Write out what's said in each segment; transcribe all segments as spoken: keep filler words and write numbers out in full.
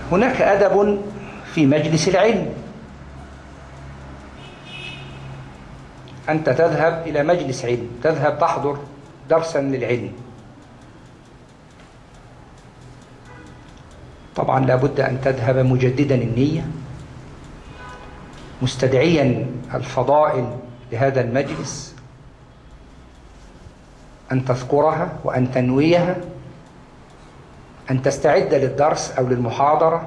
هناك أدب في مجلس العلم. أنت تذهب إلى مجلس علم، تذهب تحضر درسا للعلم، طبعا لابد أن تذهب مجددا النية، مستدعيا الفضائل لهذا المجلس، أن تذكرها وأن تنويها، أن تستعد للدرس أو للمحاضرة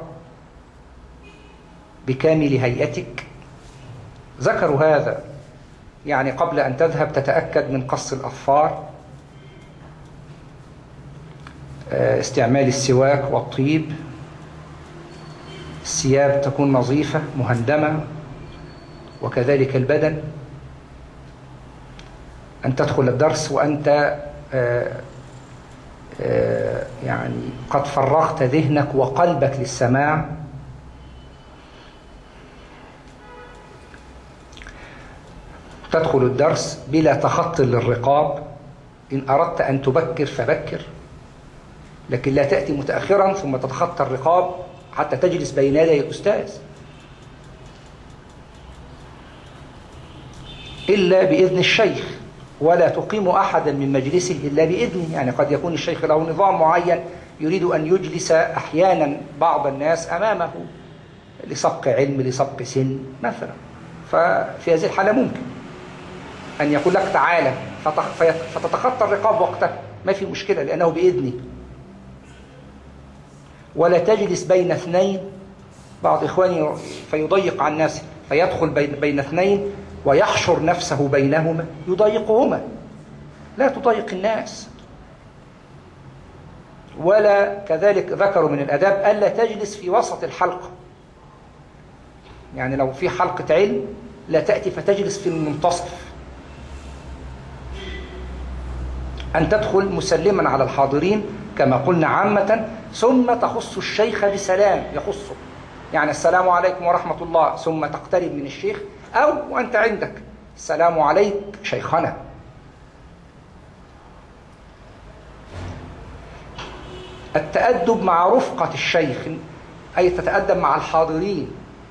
بكامل هيئتك. ذكروا هذا، يعني قبل أن تذهب تتأكد من قص الأظفار، استعمال السواك والطيب، الثياب تكون نظيفة مهندمة، وكذلك البدن. أن تدخل الدرس وأنت آآ آآ يعني قد فرغت ذهنك وقلبك للسماع. تدخل الدرس بلا تخط للرقاب، إن أردت أن تبكر فبكر، لكن لا تأتي متأخرا ثم تتخطى الرقاب حتى تجلس بين يدي الأستاذ، إلا بإذن الشيخ، ولا تقيم أحدا من مجلسه إلا بإذنه. يعني قد يكون الشيخ له نظام معين يريد أن يجلس أحيانا بعض الناس أمامه لسبق علم، لسبق سن مثلا، ففي هذه الحالة ممكن أن يقول لك تعالى فتتخطى الرقاب وقتها، ما في مشكلة لأنه بإذنه. ولا تجلس بين اثنين، بعض إخواني فيضيق عن نفسه فيدخل بين, بين اثنين ويحشر نفسه بينهما يضيقهما. لا تضيق الناس. ولا كذلك ذكروا من الأداب ألا تجلس في وسط الحلقة، يعني لو في حلقة علم لا تأتي فتجلس في المنتصف. أن تدخل مسلما على الحاضرين كما قلنا عامة، ثم تخص الشيخ بسلام يخصه، يعني السلام عليكم ورحمة الله، ثم تقترب من الشيخ، أو وأنت عندك السلام عليك شيخنا. التأدب مع رفقة الشيخ، أي تتأدب مع الحاضرين،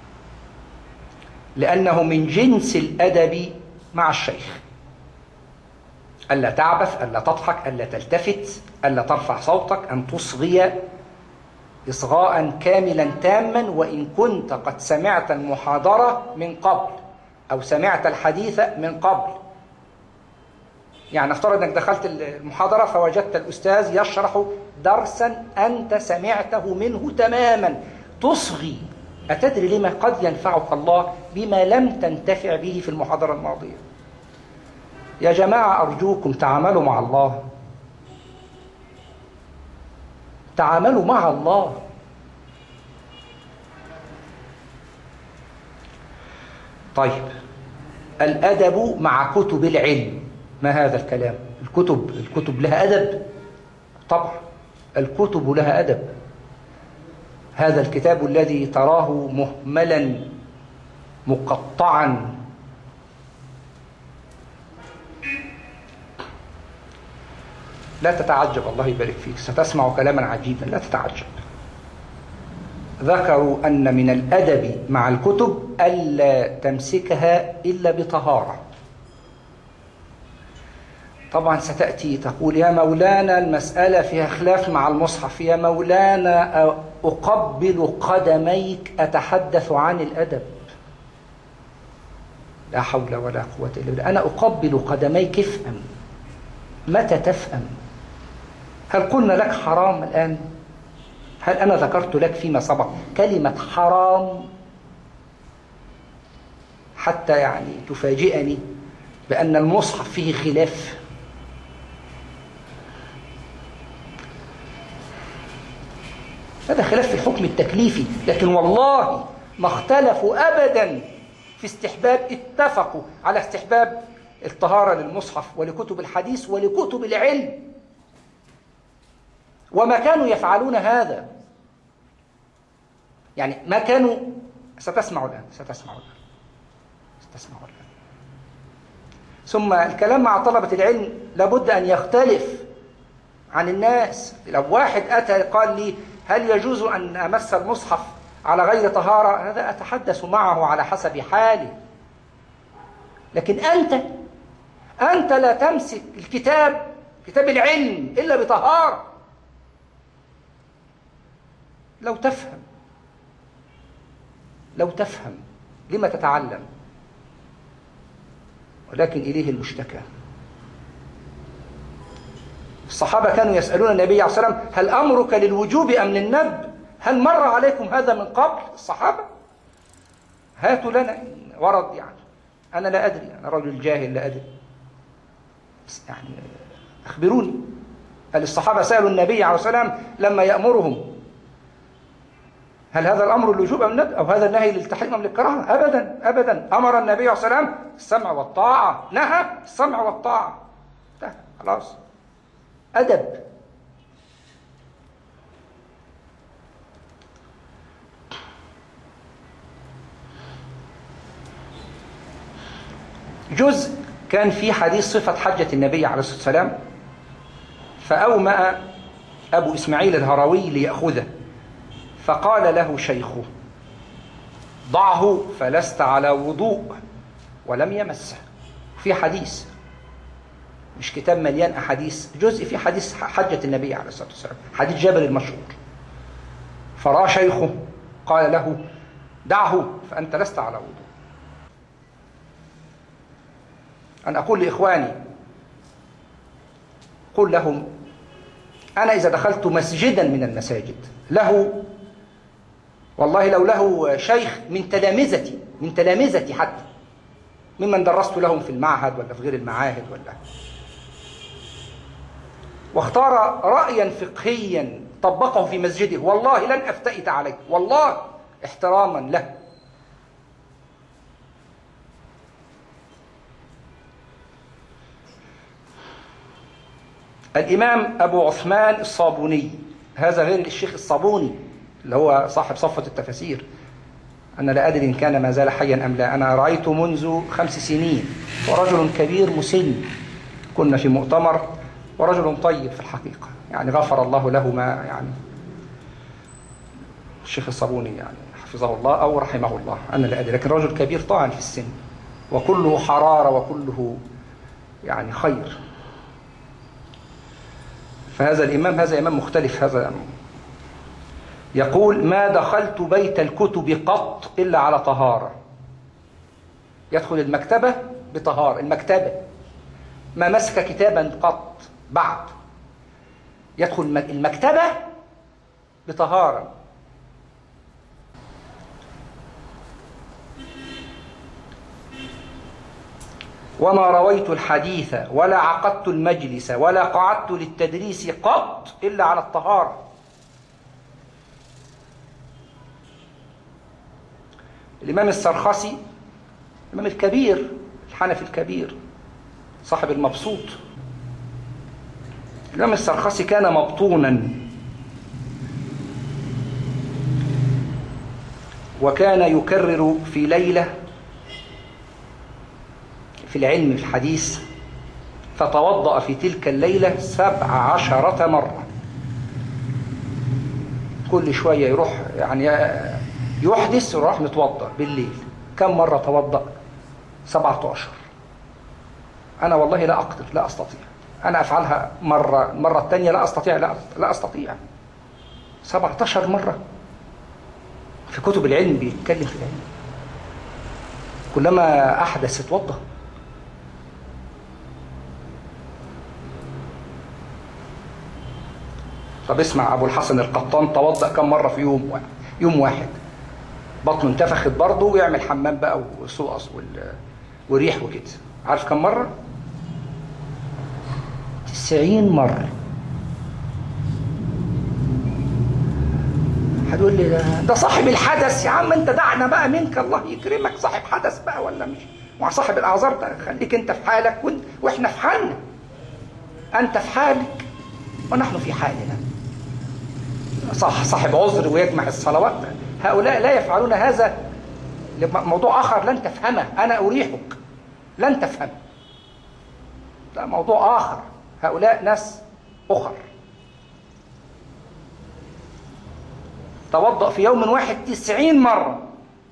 لأنه من جنس الأدب مع الشيخ. ألا تعبث، ألا تضحك، ألا تلتفت، ألا ترفع صوتك، أن تصغي إصغاء كاملا تاما، وإن كنت قد سمعت المحاضرة من قبل أو سمعت الحديث من قبل. يعني افترض أنك دخلت المحاضرة فوجدت الأستاذ يشرح درسا أنت سمعته منه تماما، تصغي. أتدري لما قد ينفعك الله بما لم تنتفع به في المحاضرة الماضية؟ يا جماعة أرجوكم تعاملوا مع الله، تعاملوا مع الله. طيب، الأدب مع كتب العلم. ما هذا الكلام؟ الكتب الكتب لها أدب؟ طبعا الكتب لها أدب. هذا الكتاب الذي تراه مهملا مقطعا، لا تتعجب، الله يبارك فيك، ستسمع كلاما عجيبا، لا تتعجب. ذكروا أن من الأدب مع الكتب ألا تمسكها إلا بطهارة. طبعا ستأتي تقول يا مولانا المسألة فيها خلاف مع المصحف، يا مولانا أقبل قدميك أتحدث عن الأدب. لا حول ولا قوة إلا بالله. أنا أقبل قدميك، افهم. متى تفهم؟ هل قلنا لك حرام الآن؟ هل أنا ذكرت لك فيما سبق كلمة حرام حتى يعني تفاجئني بأن المصحف فيه خلاف؟ هذا خلاف في الحكم التكليفي، لكن والله ما اختلفوا أبدا في استحباب، اتفقوا على استحباب الطهارة للمصحف ولكتب الحديث ولكتب العلم، وما كانوا يفعلون هذا. يعني ما كانوا، ستسمعوا الآن ستسمعوا الآن ستسمعوا الآن. ثم الكلام مع طلبة العلم لابد أن يختلف عن الناس. لو واحد أتى قال لي هل يجوز أن أمس المصحف على غير طهارة؟ هذا أتحدث معه على حسب حاله. لكن أنت أنت لا تمسك الكتاب، كتاب العلم، إلا بطهارة. لو تفهم لو تفهم لما تتعلم؟ ولكن إليه المشتكى. الصحابة كانوا يسألون النبي عليه الصلاة والسلام: هل أمرك للوجوب أم للندب؟ هل مر عليكم هذا من قبل؟ الصحابة هاتوا لنا ورد. يعني أنا لا أدري، أنا رجل جاهل لا أدري، بس يعني أخبروني. هل الصحابة سألوا النبي عليه الصلاة والسلام لما يأمرهم هل هذا الأمر للوجوب أم الندب، أو هذا النهي للتحريم أم للكراهة؟ أبدا أبدا. أمر النبي عليه الصلاة والسلام السمع والطاعة، نهى السمع والطاعة، انتهى خلاص. أدب. جزء كان في حديث صفة حجة النبي عليه الصلاة والسلام، فأومأ أبو إسماعيل الهروي ليأخذه، فقال له شيخه: ضعه فلست على وضوء، ولم يمسه. في حديث، مش كتاب مليان أحاديث، جزء في حديث حجة النبي عليه الصلاة والسلام، حديث جابر المشهور. فرأى شيخه قال له: دعه فأنت لست على وضوء. أنا أقول لإخواني، قل لهم: أنا إذا دخلت مسجدا من المساجد له، والله لو له شيخ من تلامذتي من تلامذتي حتى ممن درست لهم في المعهد ولا في غير المعاهد، ولا واختار رأيا فقهيا طبقه في مسجده، والله لن أفتئت عليه، والله احتراما له. الإمام أبو عثمان الصابوني، هذا غير الشيخ الصابوني اللي هو صاحب صفة التفاسير، أنا لا أدري إن كان ما زال حيا أم لا، أنا رأيته منذ خمس سنين، ورجل كبير مسن، كنا في مؤتمر، ورجل طيب في الحقيقة، يعني غفر الله له ما يعني الشيخ الصابوني يعني حفظه الله أو رحمه الله، أنا لا أدري، لكن رجل كبير طبعا في السن، وكله حرارة وكله يعني خير. فهذا الإمام هذا إمام مختلف. هذا يقول: ما دخلت بيت الكتب قط إلا على طهارة. يدخل المكتبة بطهارة، المكتبة، ما مسك كتابا قط بعد، يدخل المكتبة بطهارة. وما رويت الحديث ولا عقدت المجلس ولا قعدت للتدريس قط إلا على الطهارة. الإمام السرخسي، الإمام الكبير الحنفي الكبير صاحب المبسوط، الإمام السرخسي كان مبطونا، وكان يكرر في ليلة في العلم في الحديث، فتوضأ في تلك الليلة سبع عشرة مرة. كل شوية يروح يعني يحدث ويروح متوضأ بالليل. كم مرة توضأ؟ سبعة عشر. أنا والله لا أقدر، لا أستطيع، أنا أفعلها مرة، مرة الثانية لا أستطيع، لا, لا أستطيع. سبعة عشر مرة في كتب العلم بيتكلم في العلم، كلما أحدث اتوضأ. طب اسمع، أبو الحسن القطان توضأ كم مرة في يوم واحد؟ يوم واحد بطنه انتفخت برضه، ويعمل حمام بقى والصوص وريح وكده. عارف كم مرة؟ تسعين مرة. هتقول لي ده, ده صاحب الحدث. يا عم انت دعنا بقى منك، الله يكرمك، صاحب حدث بقى ولا مش مع صاحب الأعذار ده؟ خليك انت في حالك واحنا في حالنا. انت في حالك ونحن في حالنا. صح، صاحب عذر ويجمع الصلوات، هؤلاء لا يفعلون هذا. موضوع آخر لن تفهمه، أنا أريحك، لن تفهمه، ده موضوع آخر. هؤلاء ناس أخر. توضأ في يوم واحد تسعين مرة.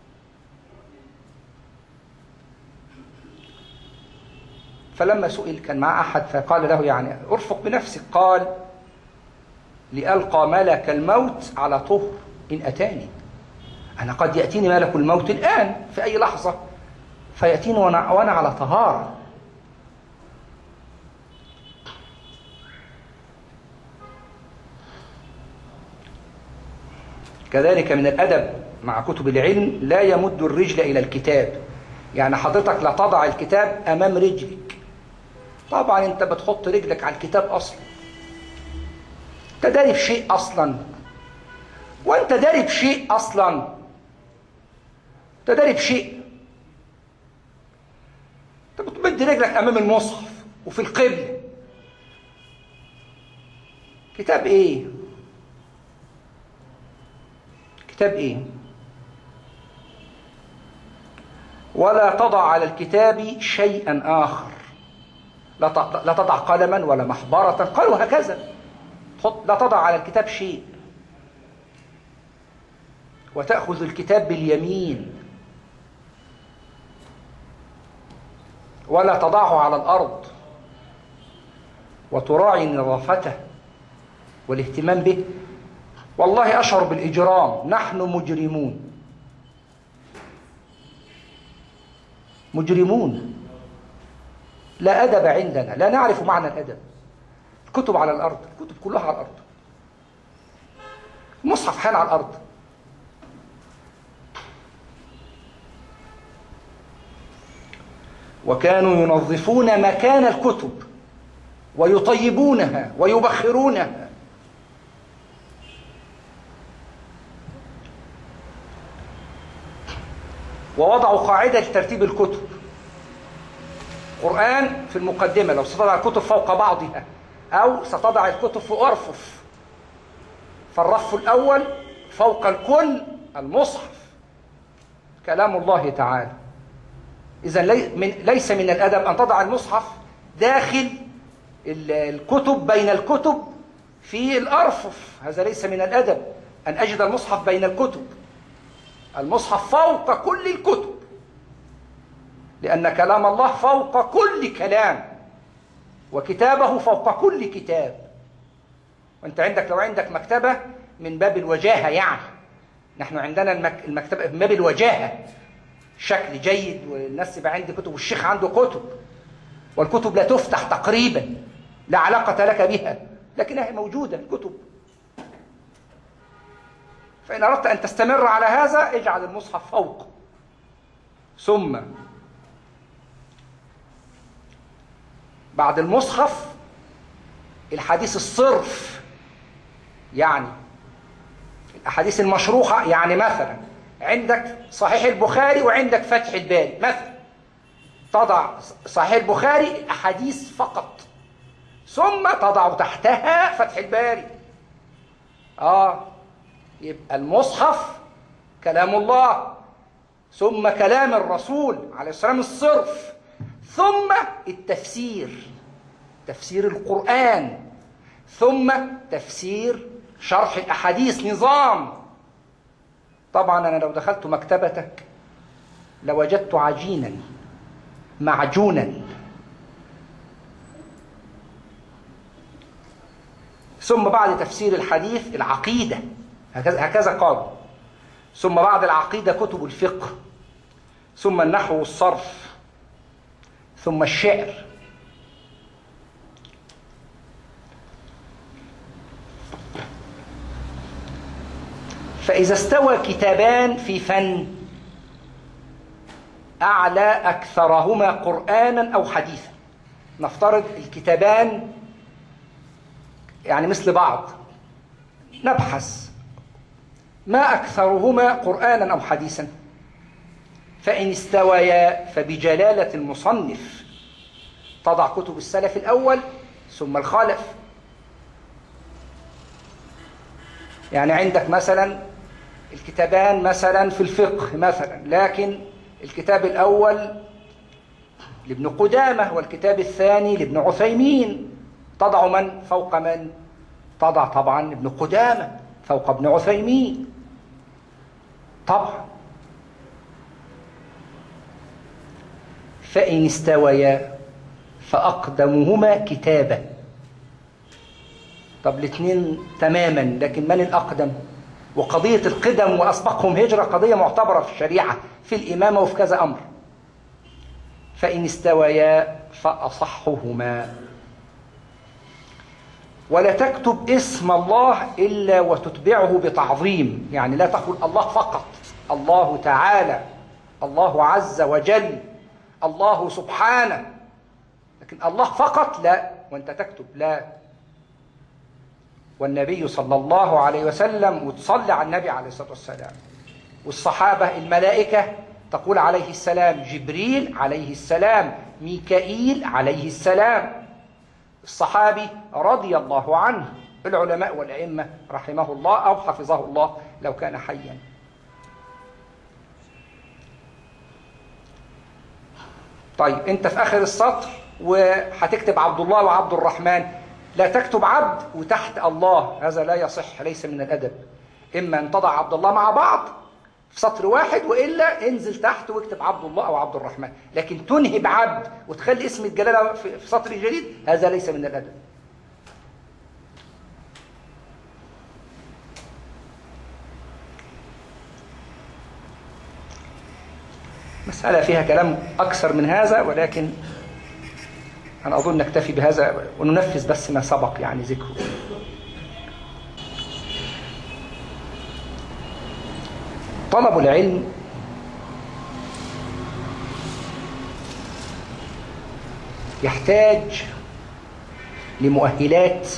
فلما سئل كان مع أحد فقال له يعني ارفق بنفسك، قال لألقى ملك الموت على طهر إن أتاني. أنا قد يأتيني ملك الموت الآن في أي لحظة فيأتيني وأنا, وأنا على طهارة. كذلك من الأدب مع كتب العلم لا يمد الرجل إلى الكتاب، يعني حضرتك لا تضع الكتاب أمام رجلك. طبعا أنت بتحط رجلك على الكتاب أصلا، أنت داري بشيء أصلا، وأنت داري بشيء أصلا، أنت داري بشيء. أنت بتمد رجلك أمام المصحف وفي القبلة. كتاب إيه؟ كتاب إيه؟ ولا تضع على الكتاب شيئا آخر، لا تضع قلما ولا محبرة، قالوا هكذا، لا تضع على الكتاب شيء. وتأخذ الكتاب باليمين، ولا تضعه على الأرض، وتراعي نظافته والاهتمام به. والله أشعر بالإجرام، نحن مجرمون مجرمون، لا أدب عندنا، لا نعرف معنى الأدب. الكتب على الأرض، الكتب كلها على الأرض، المصحف حال على الأرض. وكانوا ينظفون مكان الكتب ويطيبونها ويبخرونها. ووضعوا قاعدة لترتيب الكتب. قرآن في المقدمة، لو ستضع الكتب فوق بعضها أو ستضع الكتب في أرفف، فالرف الأول فوق الكل المصحف كلام الله تعالى. إذن ليس من الأدب أن تضع المصحف داخل الكتب بين الكتب في الأرفف، هذا ليس من الأدب أن أجد المصحف بين الكتب. المصحف فوق كل الكتب، لأن كلام الله فوق كل كلام، وكتابه فوق كل كتاب. وأنت عندك لو عندك مكتبة من باب الوجاهة، يعني نحن عندنا المكتبة من باب الوجاهة، شكل جيد، والناس يبقى عندي كتب والشيخ عنده كتب، والكتب لا تفتح تقريبا، لا علاقة لك بها، لكنها موجودة الكتب. فإن أردت أن تستمر على هذا اجعل المصحف فوق. ثم بعد المصحف الحديث الصرف، يعني الأحاديث المشروحة. يعني مثلا عندك صحيح البخاري وعندك فتح الباري مثلا، تضع صحيح البخاري أحاديث فقط، ثم تضع تحتها فتح الباري. آه يبقى المصحف كلام الله، ثم كلام الرسول عليه السلام الصرف، ثم التفسير، تفسير القرآن، ثم تفسير شرح الأحاديث، نظام. طبعا أنا لو دخلت مكتبتك لوجدت عجينا معجونا. ثم بعد تفسير الحديث العقيدة، هكذا, هكذا قال. ثم بعد العقيدة كتب الفقه، ثم النحو والصرف، ثم الشعر. فإذا استوى كتابان في فن أعلى أكثرهما قرآنا أو حديثا، نفترض الكتابان يعني مثل بعض، نبحث ما أكثرهما قرآنا أو حديثا، فإن استويا فبجلالة المصنف تضع كتب السلف الأول ثم الخلف. يعني عندك مثلا الكتابان مثلا في الفقه مثلا، لكن الكتاب الأول لابن قدامة والكتاب الثاني لابن عثيمين، تضع من فوق من؟ تضع طبعا ابن قدامة فوق ابن عثيمين. طبعا. فإن استويا فأقدمهما كتابة. طب الاثنين تماما، لكن من الأقدم؟ وقضية القدم وأسبقهم هجرة قضية معتبرة في الشريعة في الإمامة وفي كذا أمر. فإن استويا فأصحهما. ولا تكتب اسم الله إلا وتتبعه بتعظيم، يعني لا تقول الله فقط، الله تعالى، الله عز وجل، الله سبحانه، لكن الله فقط لا، وانت تكتب لا. والنبي صلى الله عليه وسلم وتصلي على النبي عليه الصلاة والسلام، والصحابة الملائكة تقول عليه السلام، جبريل عليه السلام، ميكائيل عليه السلام، الصحابي رضي الله عنه، العلماء والأئمة رحمه الله أو حفظه الله لو كان حيا. طيب أنت في آخر السطر وهتكتب عبد الله وعبد الرحمن، لا تكتب عبد وتحت الله، هذا لا يصح، ليس من الأدب. إما أن تضع عبد الله مع بعض في سطر واحد، وإلا انزل تحت واكتب عبد الله أو عبد الرحمن، لكن تنهب عبد وتخلي اسم الجلالة في سطر جديد، هذا ليس من الأدب. مسألة فيها كلام أكثر من هذا، ولكن أنا أظن نكتفي بهذا وننفذ بس ما سبق يعني ذكره. طلب العلم يحتاج لمؤهلات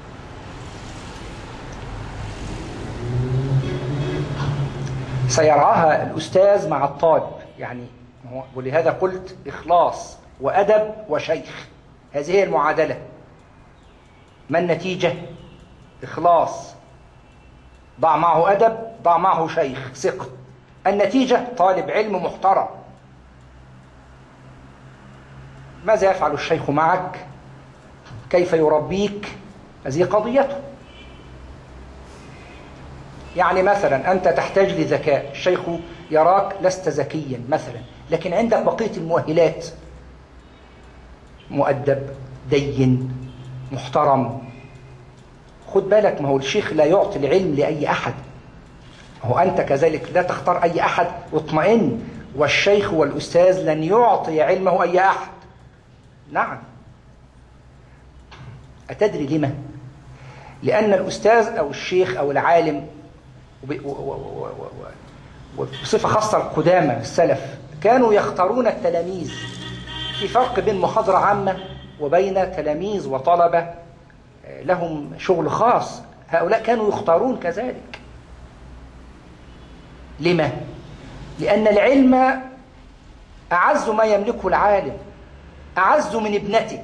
سيرعاها الأستاذ مع الطالب، يعني ولهذا قلت إخلاص وأدب وشيخ، هذه هي المعادلة. ما النتيجة؟ إخلاص، ضع معه أدب، ضع معه شيخ ثقة. النتيجة طالب علم محترم. ماذا يفعل الشيخ معك؟ كيف يربيك؟ هذه قضيته. يعني مثلا أنت تحتاج لذكاء، الشيخ يراك لست ذكيا مثلا، لكن عندك بقية المؤهلات، مؤدب، دين، محترم. خد بالك، ما هو الشيخ لا يعطي العلم لأي أحد، هو أنت كذلك لا تختار أي أحد واطمئن، والشيخ والأستاذ لن يعطي علمه أي أحد. نعم. أتدري لما؟ لأن الأستاذ أو الشيخ أو العالم، وبصفة خاصة القدامى السلف، كانوا يختارون التلاميذ. في فرق بين محاضرة عامة وبين تلاميذ وطلبة لهم شغل خاص، هؤلاء كانوا يختارون كذلك. لما؟ لأن العلم أعز ما يملكه العالم، أعز من ابنته.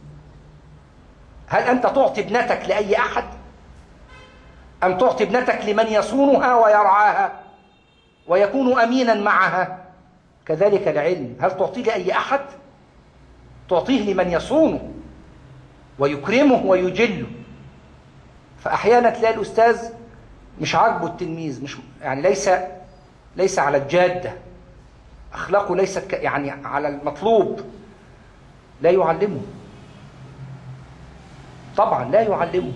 هل أنت تعطي ابنتك لأي أحد؟ أم تعطي ابنتك لمن يصونها ويرعاها ويكون أمينا معها؟ كذلك العلم، هل تعطيه لأي أحد؟ تعطيه لمن يصونه ويكرمه ويجله. فأحيانا تلاقي الأستاذ مش عاجبه التلميذ، مش يعني ليس ليس على الجادة، أخلاقه ليست يعني على المطلوب، لا يعلمه، طبعا لا يعلمه،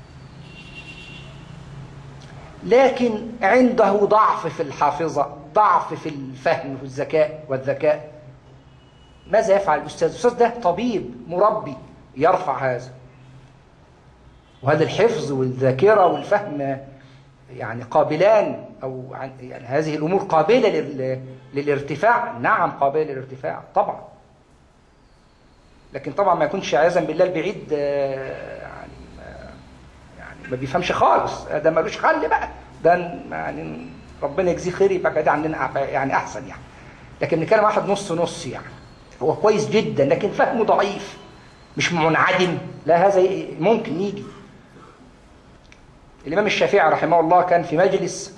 لكن عنده ضعف في الحافظة، ضعف في الفهم والذكاء والذكاء. ماذا يفعل الأستاذ؟ الأستاذ ده طبيب مربي، يرفع هذا، وهذا الحفظ والذاكرة والفهم يعني قابلان، أو يعني هذه الأمور قابلة للارتفاع. نعم قابلة للارتفاع طبعا، لكن طبعا ما يكونش عياذا بالله البعيد يعني يعني ما بيفهمش خالص، ده ملوش حل بقى، ده يعني ربنا يجزيه خير، يبقى بعيد عننا يعني أحسن يعني. لكن بنتكلم واحد نص نص، يعني هو كويس جدا لكن فهمه ضعيف، مش منعدم، لا هذا ممكن يجي. الإمام الشافعي رحمه الله كان في مجلس،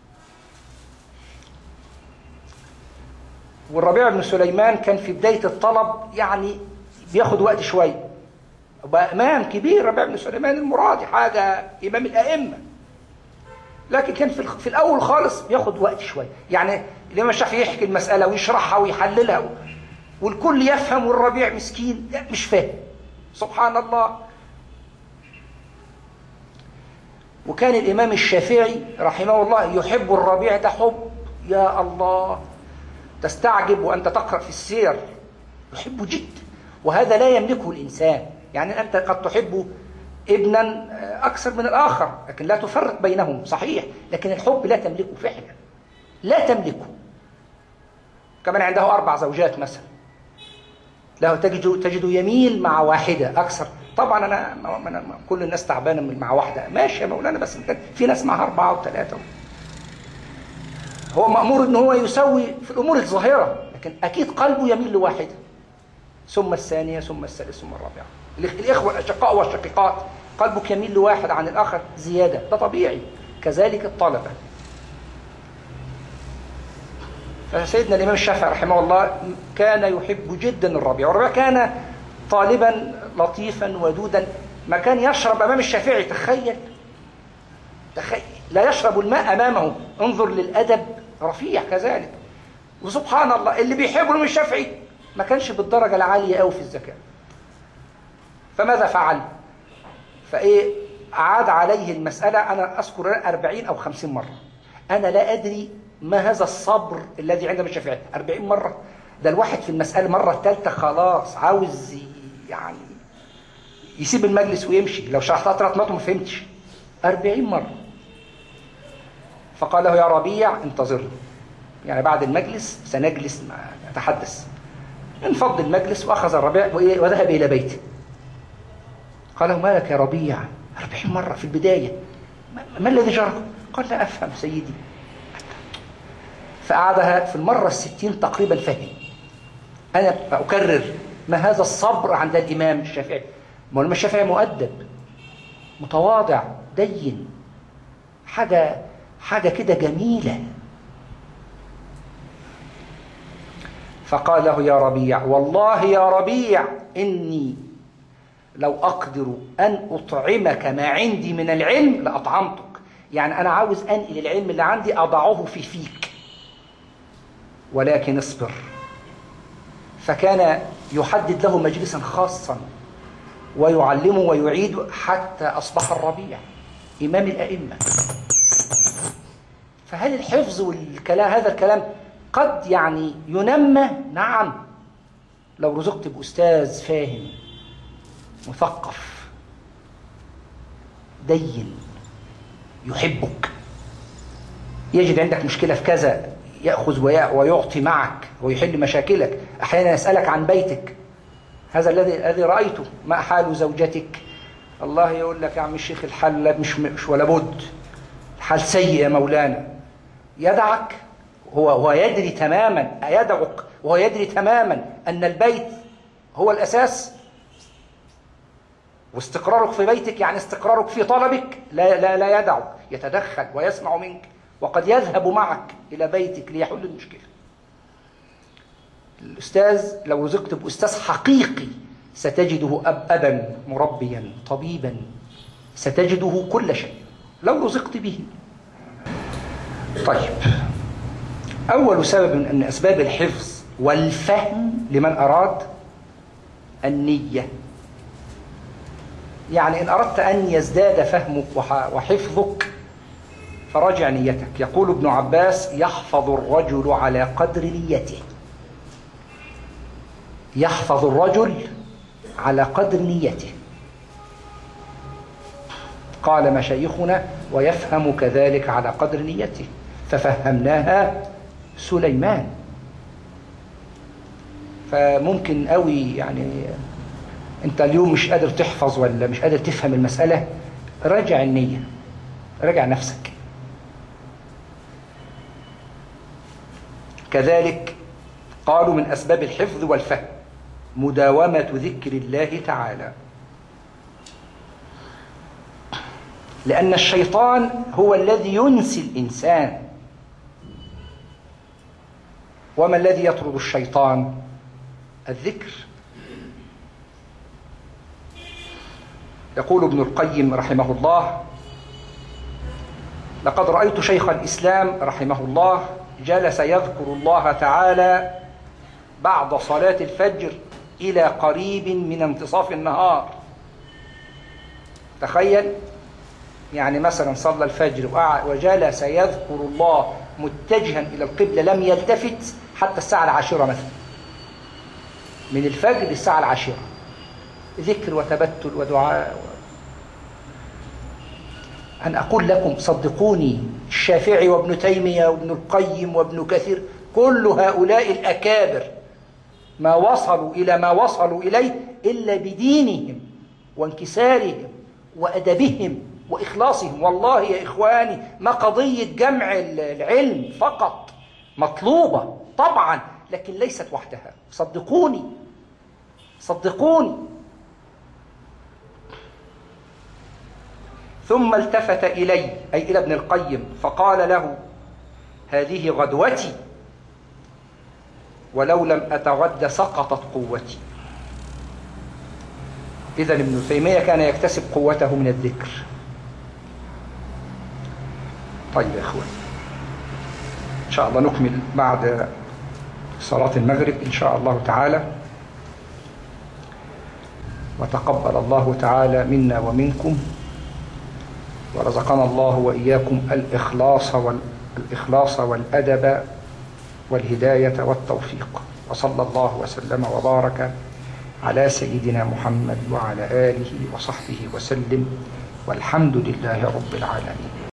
والربيع بن سليمان كان في بداية الطلب، يعني بياخد وقت شوية، وبقى إمام كبير ربيع بن سليمان المرادي، حاجة إمام الأئمة. لكن كان في في الأول خالص بياخد وقت شوية. يعني الإمام الشافعي يحكي المسألة ويشرحها ويحللها والكل يفهم، والربيع مسكين مش فاهم. سبحان الله. وكان الإمام الشافعي رحمه الله يحب الربيع ده حب يا الله تستعجب وأنت تقرأ في السير، يحبه جدا، وهذا لا يملكه الإنسان. يعني أنت قد تحب ابنا أكثر من الآخر لكن لا تفرق بينهم، صحيح، لكن الحب لا تملكه فعلا، لا تملكه. كمان عنده أربع زوجات مثلا، له تجد تجد يميل مع واحدة أكثر. طبعا أنا, أنا كل الناس تعبانة من مع واحدة، ماشي يا مولانا، بس في ناس معها أربعة وثلاثة. هو مأمور إن هو يسوي في الأمور الظاهرة، لكن أكيد قلبه يميل لواحدة، ثم الثانية ثم الثالثة ثم الرابعة. الإخوة الأشقاء والشقيقات قلبك يميل لواحد عن الآخر زيادة، ده طبيعي. كذلك الطلبة. فسيدنا الإمام الشافعي رحمه الله كان يحب جدا الربيع، والربيع كان طالبا لطيفا ودودا. ما كان يشرب أمام الشافعي، تخيل تخيل لا يشرب الماء أمامه. انظر للأدب. رفيع كذلك. وسبحان الله اللي بيحبه الإمام الشافعي ما كانش بالدرجة العالية أوي في الذكاء. فماذا فعل؟ فإيه عاد عليه المسألة. أنا أذكر أربعين أو خمسين مرة. أنا لا أدري ما هذا الصبر الذي عند الشافعي. أربعين مرة، ده الواحد في المسألة مرة الثالثة خلاص عاوز يعني يسيب المجلس ويمشي. لو شرحتها ثلاث مرات ما فهمتش. أربعين مرة. فقال له يا ربيع انتظرني، يعني بعد المجلس سنجلس نتحدث. انفض المجلس وأخذ الربيع وذهب إلى بيته. قال له ما لك يا ربيع؟ أربعين مرة في البداية، ما, ما الذي جرى؟ قال لا أفهم سيدي. فقعدها في المرة الستين تقريبا فهم. أنا أكرر ما هذا الصبر عند الإمام الشافعي. الإمام الشافعي مؤدب متواضع دين، حاجة حاجة كده جميلة. فقال له يا ربيع والله يا ربيع إني لو أقدر أن أطعمك ما عندي من العلم لأطعمتك. يعني أنا عاوز أنقل العلم اللي عندي أضعه في فيك، ولكن اصبر. فكان يحدد له مجلسا خاصا ويعلمه ويعيد حتى أصبح الربيع إمام الأئمة. فهل الحفظ والكلام هذا الكلام قد يعني ينمى؟ نعم، لو رزقت بأستاذ فاهم مثقف دين يحبك، يجد عندك مشكلة في كذا يأخذ ويعطي معك ويحل مشاكلك. أحيانا يسألك عن بيتك، هذا الذي الذي رأيته، ما حال زوجتك؟ الله يقول لك يا عم الشيخ الحال مش مش ولا بد، الحال سيء يا مولانا. يدعك هو هو يدري تماما، يدعك وهو يدري تماما أن البيت هو الأساس، واستقرارك في بيتك يعني استقرارك في طلبك لا لا لا يدعك، يتدخل ويسمع منك، وقد يذهب معك إلى بيتك ليحل المشكلة. الأستاذ لو رزقت بأستاذ حقيقي ستجده أب أبا مربيا طبيبا، ستجده كل شيء لو رزقت به. طيب، أول سبب من أسباب الحفظ والفهم لمن أراد النية. يعني إن أردت أن يزداد فهمك وحفظك فراجع نيتك. يقول ابن عباس يحفظ الرجل على قدر نيته. يحفظ الرجل على قدر نيته. قال مشايخنا ويفهم كذلك على قدر نيته، ففهمناها سليمان. فممكن قوي يعني انت اليوم مش قادر تحفظ ولا مش قادر تفهم المسألة، راجع النية، راجع نفسك. كذلك قالوا من أسباب الحفظ والفهم مداومة ذكر الله تعالى، لأن الشيطان هو الذي ينسي الإنسان. وما الذي يطرد الشيطان؟ الذكر. يقول ابن القيم رحمه الله لقد رأيت شيخ الإسلام رحمه الله جلس يذكر الله تعالى بعد صلاة الفجر إلى قريب من انتصاف النهار. تخيل، يعني مثلا صلى الفجر وجلس يذكر الله متجها إلى القبلة، لم يلتفت حتى الساعة العاشرة مثلا، من الفجر للساعة العاشرة، ذكر وتبتل ودعاء. أن أقول لكم صدقوني، الشافعي وابن تيمية وابن القيم وابن كثير، كل هؤلاء الأكابر ما وصلوا إلى ما وصلوا إليه إلا بدينهم وانكسارهم وأدبهم وإخلاصهم. والله يا إخواني، ما قضية جمع العلم فقط، مطلوبة طبعا، لكن ليست وحدها، صدقوني صدقوني. ثم التفت إلي، أي إلى ابن القيم، فقال له: هذه غدوتي، ولو لم أتغد سقطت قوتي. إذن ابن تيمية كان يكتسب قوته من الذكر. طيب يا إخوان، إن شاء الله نكمل بعد صلاة المغرب إن شاء الله تعالى. وتقبل الله تعالى منا ومنكم، ورزقنا الله وإياكم الإخلاص والإخلاص والأدب والهداية والتوفيق. وصلى الله وسلم وبارك على سيدنا محمد وعلى آله وصحبه وسلم، والحمد لله رب العالمين.